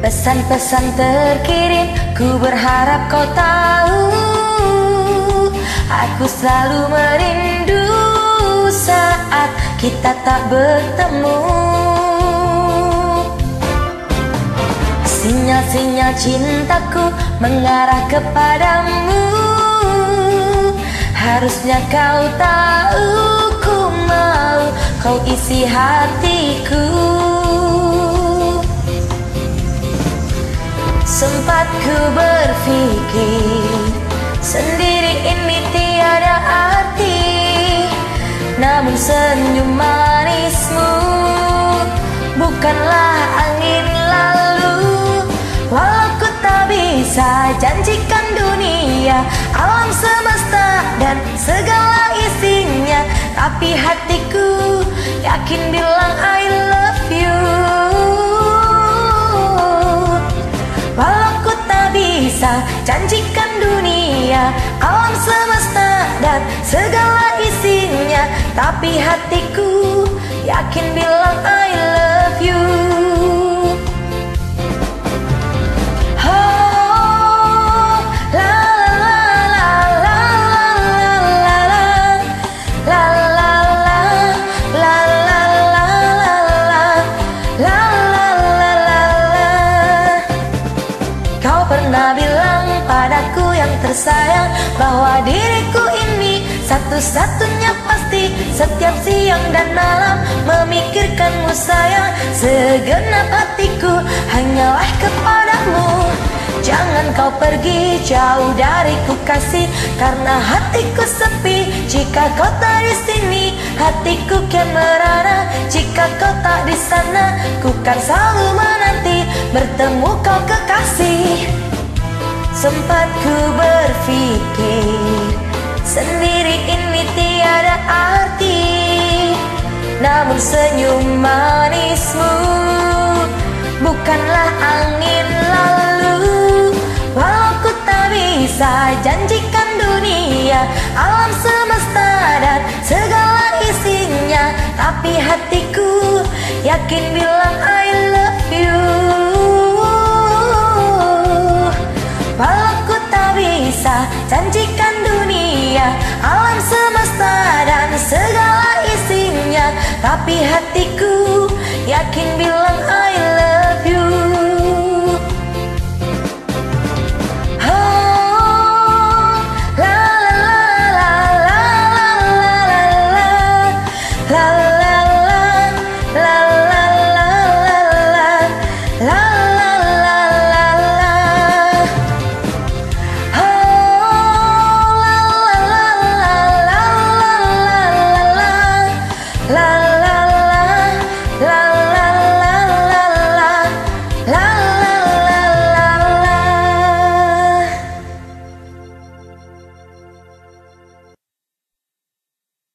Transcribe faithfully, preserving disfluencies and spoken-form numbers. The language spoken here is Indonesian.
Pesan-pesan terkirim, ku berharap kau tahu. Aku selalu merindu saat kita tak bertemu. Sinyal-sinyal cintaku mengarah kepadamu. Harusnya kau tahu, ku mau kau isi hatiku. Sempat ku berpikir, sendiri ini tiada arti. Namun senyum manismu bukanlah angin lalu. Walau ku tak bisa janjikan dunia, alam semesta dan segala isinya, tapi hatiku yakin bilang I love you. Walau ku tak bisa janjikan dunia, alam semesta dan segala isinya, tapi hatiku yakin bilang I love you. Oh, la la la la la la la la la la la la la. Kau pernah bilang padaku yang tersayang bahwa diriku ini satu-satunya pasti. Setiap siang dan malam memikirkanmu sayang, segenap hatiku hanyalah kepadamu. Jangan kau pergi jauh dariku kasih, karena hatiku sepi jika kau tak di sini. Hatiku kian merana jika kau tak di sana. Ku kan selalu menanti bertemu kau kekasih. Sempat ku berpikir, sendiri ini tiada arti. Namun senyum manismu bukanlah angin lalu. Walau ku tak bisa janjikan dunia, alam semesta dan segala isinya, tapi hatiku yakin bilang I love you. Walau ku tak bisa janjikan dunia, alam semesta dan segala isinya, tapi hatiku